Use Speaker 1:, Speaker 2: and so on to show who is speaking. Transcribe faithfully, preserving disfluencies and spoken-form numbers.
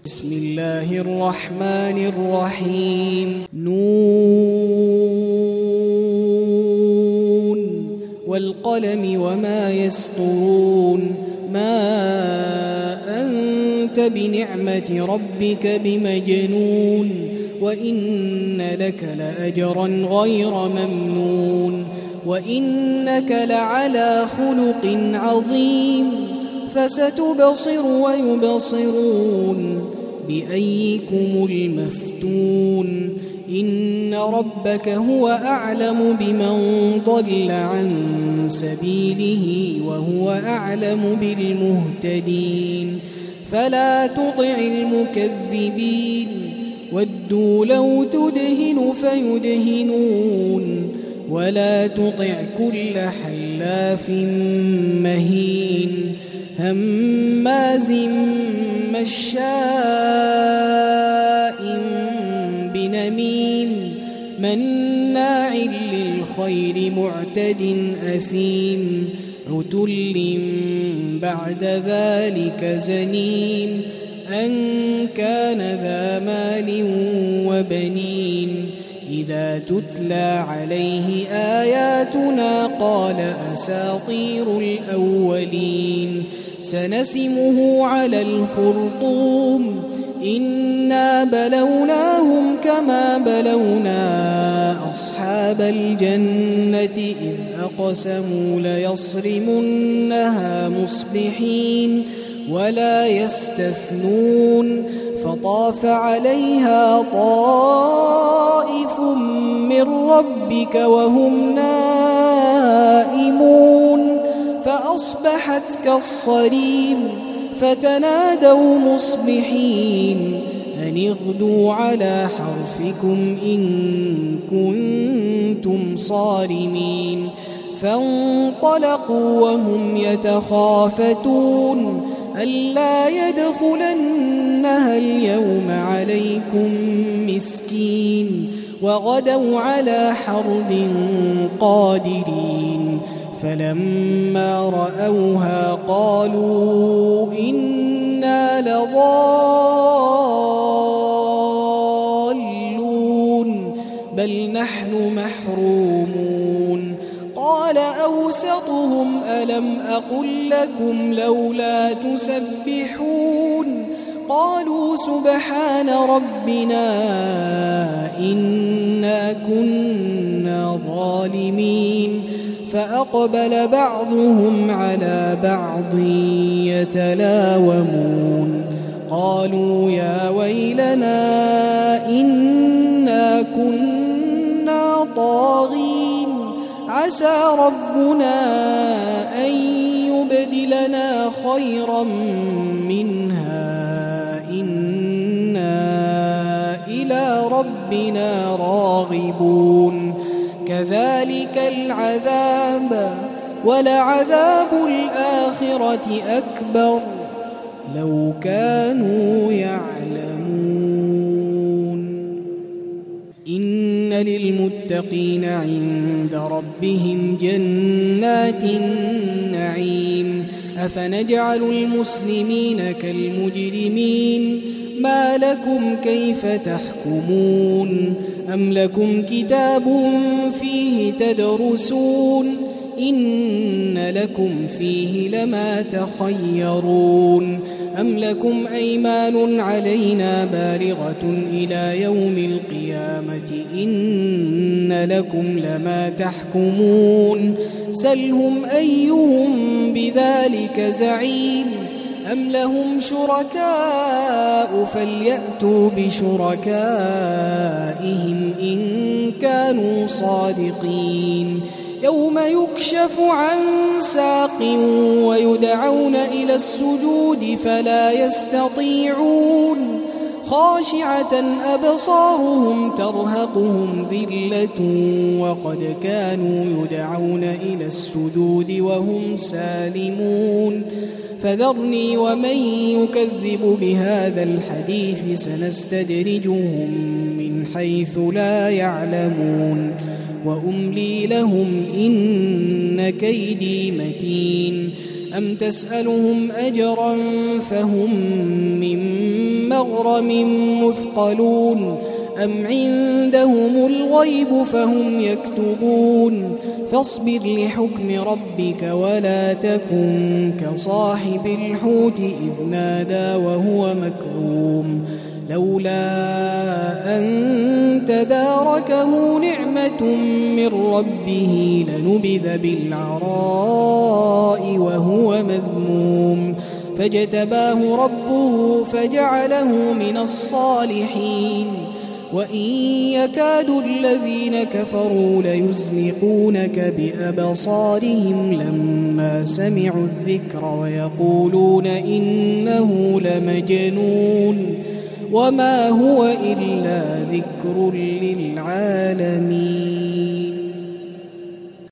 Speaker 1: بسم الله الرحمن الرحيم. نون والقلم وما يسطرون. ما أنت بنعمة ربك بمجنون وإن لك لأجرا غير ممنون وإنك لعلى خلق عظيم فستبصر ويبصرون بأيكم المفتون إن ربك هو أعلم بمن ضل عن سبيله وهو أعلم بالمهتدين فلا تطع المكذبين ودوا لو تدهن فيدهنون ولا تطع كل حلاف مهين هماز مشاء بنميم مناع للخير معتد أثيم عتل بعد ذلك زنيم أن كان ذا مال وبنين إذا تتلى عليه آياتنا قال أساطير الأولين سنسمه على الخرطوم إنا بلوناهم كما بلونا أصحاب الجنة إذ أقسموا ليصرمنها مصبحين ولا يستثنون فطاف عليها طائف من ربك وهم نائمون فأصبحت كالصريم فتنادوا مصبحين أن اغدوا على حرثكم إن كنتم صارمين فانطلقوا وهم يتخافتون ألا يدخلنها اليوم عليكم مسكين وغدوا على حرد قادرين فلما رأوها قالوا إنا لضالون بل نحن محرومون قال أوسطهم ألم أقل لكم لولا تسبحون قالوا سبحان ربنا إنا كنا ظالمين فأقبل بعضهم على بعض يتلاومون قالوا يا ويلنا إنا كنا طاغين عسى ربنا أن يبدلنا خيرا منها إنا إلى ربنا راغبون كذلك العذاب ولعذاب الآخرة أكبر لو كانوا يعلمون إن للمتقين عند ربهم جنات النعيم أفنجعل المسلمين كالمجرمين ما لكم كيف تحكمون أم لكم كتاب فيه تدرسون إن لكم فيه لما تخيرون أم لكم أيمان علينا بالغة إلى يوم القيامة إن لكم لما تحكمون سلهم أيهم بذلك زعيم أم لهم شركاء فليأتوا بشركائهم إن كانوا صادقين يوم يكشف عن ساق ويدعون إلى السجود فلا يستطيعون خاشعة أبصارهم ترهقهم ذلة وقد كانوا يدعون إلى السجود وهم سالمون فذرني ومن يكذب بهذا الحديث سنستدرجهم من حيث لا يعلمون وأملي لهم إن كيدي متين أم تسألهم أجرا فهم من مغرم مثقلون أم عندهم الغيب فهم يكتبون فاصبر لحكم ربك ولا تكن كصاحب الحوت إذ نادى وهو مكظوم لولا أن تداركه نعمة من ربه لنبذ بالعراء وهو مذموم فاجتباه ربه فجعله من الصالحين وإن يكاد الذين كفروا ليزلقونك بأبصارهم لما سمعوا الذكر ويقولون إنه لمجنون وما هو إلا ذكر للعالمين.